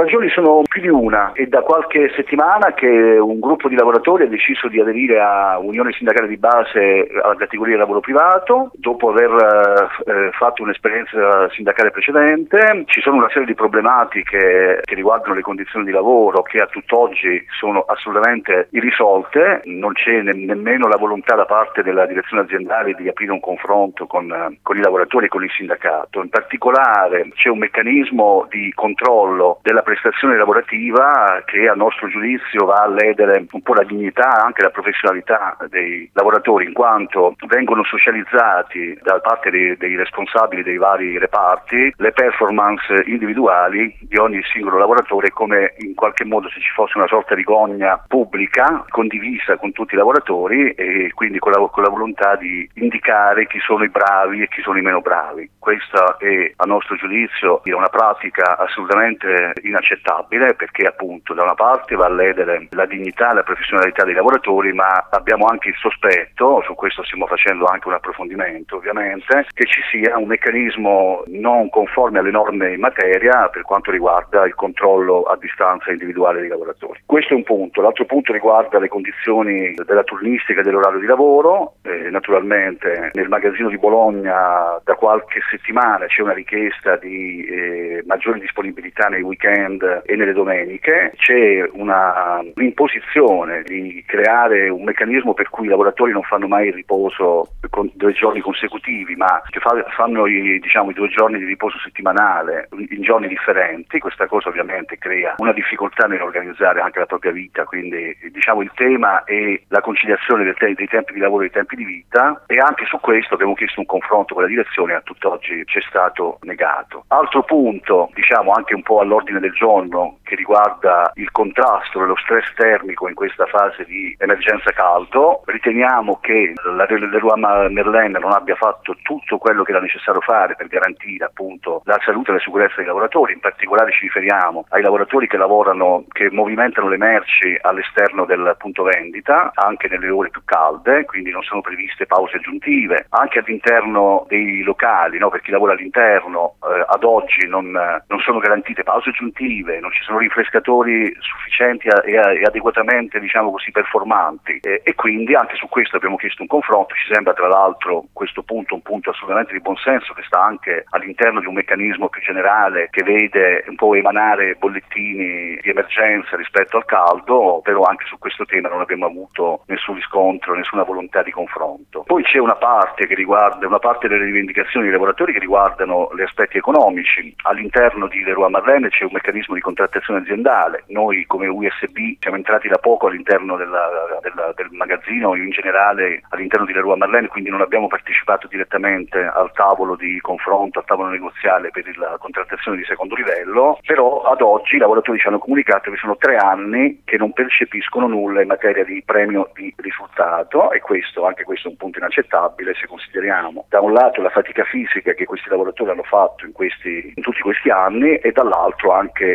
ragioni sono più di una. È da qualche settimana che un gruppo di lavoratori ha deciso di aderire a Unione Sindacale di Base alla categoria lavoro privato, dopo aver fatto un'esperienza sindacale precedente. Ci sono una serie di problematiche che riguardano le condizioni di lavoro che a tutt'oggi sono assolutamente irrisolte, non c'è nemmeno la volontà da parte della direzione aziendale di aprire un confronto con i lavoratori e con il sindacato. In particolare c'è un meccanismo di controllo della prestazione lavorativa che a nostro giudizio va a ledere un po' la dignità e anche la professionalità dei lavoratori, in quanto vengono socializzati da parte dei responsabili dei vari reparti le performance individuali di ogni singolo lavoratore, come in qualche modo se ci fosse una sorta di gogna pubblica condivisa con tutti i lavoratori, e quindi con la volontà di indicare chi sono i bravi e chi sono i meno bravi. Questa è a nostro giudizio una pratica assolutamente inaccettabile, perché appunto da una parte va a ledere la dignità e la professionalità dei lavoratori, ma abbiamo anche il sospetto, su questo stiamo facendo anche un approfondimento ovviamente, che ci sia un meccanismo non conforme alle norme in materia per quanto riguarda il controllo a distanza individuale dei lavoratori. Questo è un punto. L'altro punto riguarda le condizioni della turnistica e dell'orario di lavoro. Naturalmente nel magazzino di Bologna da qualche settimana c'è una richiesta di maggiore disponibilità nei weekend e nelle domeniche. C'è un'imposizione di creare un meccanismo per cui i lavoratori non fanno mai il riposo con 2 giorni consecutivi, ma che fanno i 2 giorni di riposo settimanale in giorni differenti. Questa cosa ovviamente crea una difficoltà nell'organizzare anche la propria vita, quindi il tema è la conciliazione dei tempi di lavoro e dei tempi di vita, e anche su questo abbiamo chiesto un confronto con la direzione, a tutt'oggi ci è stato negato. Altro punto, anche un po' all'ordine del giorno, che riguarda il contrasto dello stress termico in questa fase di emergenza caldo. Riteniamo che la Leroy Merlin non abbia fatto tutto quello che era necessario fare per garantire appunto la salute e la sicurezza dei lavoratori. In particolare ci riferiamo ai lavoratori che lavorano, che movimentano le merci all'esterno del punto vendita, anche nelle ore più calde, quindi non sono previste pause aggiuntive. Anche all'interno dei locali, per chi lavora all'interno, ad oggi non sono garantite pause aggiuntive, non ci sono rinfrescatori sufficienti e adeguatamente performanti, e quindi anche su questo abbiamo chiesto un confronto. Ci sembra tra l'altro questo punto un punto assolutamente di buonsenso, che sta anche all'interno di un meccanismo più generale che vede un po' emanare bollettini di emergenza rispetto al caldo, però anche su questo tema non abbiamo avuto nessun riscontro, nessuna volontà di confronto. Poi c'è una parte delle rivendicazioni dei lavoratori che riguardano gli aspetti economici. All'interno di Leroy Merlin c'è un meccanismo di contrattazione aziendale. Noi come USB siamo entrati da poco all'interno del magazzino, in generale all'interno di Leroy Merlin, quindi non abbiamo partecipato direttamente al tavolo di confronto, al tavolo negoziale per la contrattazione di secondo livello, però ad oggi i lavoratori ci hanno comunicato che sono 3 anni che non percepiscono nulla in materia di premio di risultato, e anche questo è un punto inaccettabile se consideriamo da un lato la fatica fisica che questi lavoratori hanno fatto in tutti questi anni, e dall'altro anche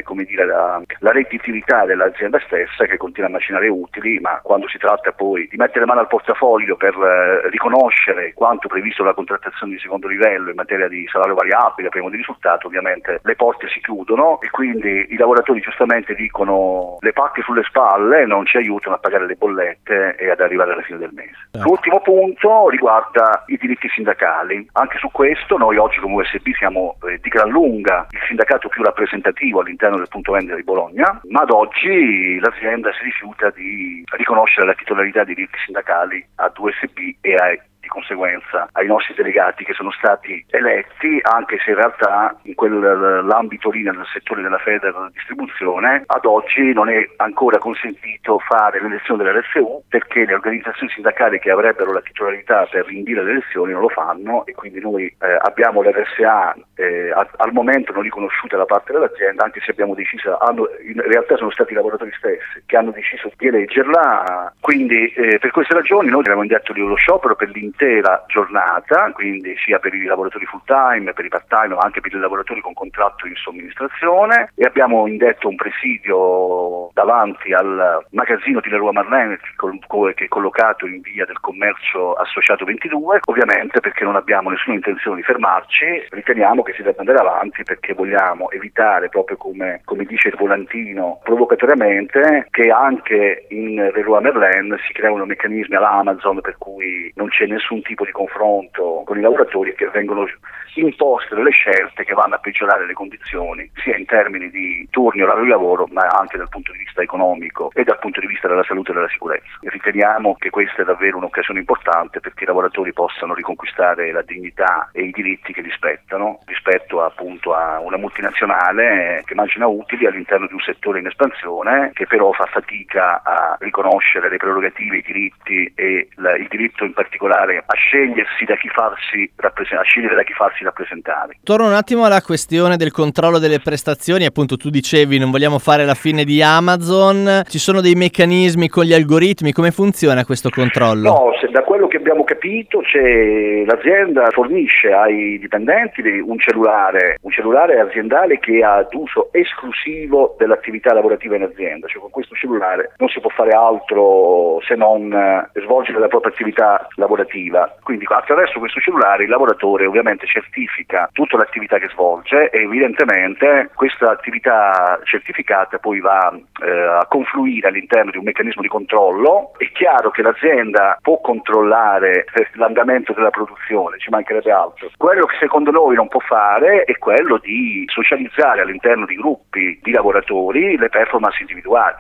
la redditività dell'azienda stessa, che continua a macinare utili, ma quando si tratta poi di mettere mano al portafoglio per riconoscere quanto previsto dalla contrattazione di secondo livello in materia di salario variabile, premio di risultato, ovviamente le porte si chiudono, e quindi i lavoratori giustamente dicono le pacche sulle spalle non ci aiutano a pagare le bollette e ad arrivare alla fine del mese. L'ultimo punto riguarda i diritti sindacali. Anche su questo noi oggi come USB siamo di gran lunga il sindacato più rappresentativo all'interno del punto vendita di Bologna, ma ad oggi l'azienda si rifiuta di riconoscere la titolarità dei diritti sindacali ad USB e di conseguenza ai nostri delegati che sono stati eletti, anche se in realtà in quell'ambito lì, nel settore della Feder Distribuzione, ad oggi non è ancora consentito fare l'elezione dell'RSU, perché le organizzazioni sindacali che avrebbero la titolarità per indire le elezioni non lo fanno, e quindi noi abbiamo l'RSA al momento non riconosciuta da parte dell'azienda, anche se abbiamo deciso, in realtà sono stati i lavoratori stessi che hanno deciso di eleggerla. Quindi per queste ragioni noi abbiamo indetto lo sciopero per l'intero l'intera giornata, quindi sia per i lavoratori full time, per i part time, ma anche per i lavoratori con contratto in somministrazione, e abbiamo indetto un presidio davanti al magazzino di Leroy Merlin che è collocato in via del Commercio Associato 22, ovviamente perché non abbiamo nessuna intenzione di fermarci, riteniamo che si debba andare avanti perché vogliamo evitare, proprio come dice il volantino provocatoriamente, che anche in Leroy Merlin si creano meccanismi alla Amazon per cui non c'è nessun tipo di confronto con i lavoratori e che vengono imposte delle scelte che vanno a peggiorare le condizioni sia in termini di turni, orario di lavoro, ma anche dal punto di vista economico e dal punto di vista della salute e della sicurezza. E riteniamo che questa è davvero un'occasione importante perché i lavoratori possano riconquistare la dignità e i diritti che gli spettano rispetto appunto a una multinazionale che immagina utili all'interno di un settore in espansione, che però fa fatica a riconoscere le prerogative, i diritti e il diritto in particolare a scegliersi da chi farsi rappresentare. Torno un attimo alla questione del controllo delle prestazioni. Appunto, tu dicevi non vogliamo fare la fine di Amazon, ci sono dei meccanismi con gli algoritmi, come funziona questo controllo? No, da quello che abbiamo capito l'azienda fornisce ai dipendenti un cellulare aziendale che ha ad uso esclusivo dell'attività lavorativa in azienda, cioè con questo cellulare non si può fare altro se non svolgere la propria attività lavorativa, quindi attraverso questo cellulare il lavoratore ovviamente certifica tutta l'attività che svolge e evidentemente questa attività certificata poi va a confluire all'interno di un meccanismo di controllo. È chiaro che l'azienda può controllare l'andamento della produzione, ci mancherebbe altro. Quello che secondo noi non può fare è quello di socializzare all'interno di gruppi di lavoratori le performance individuali.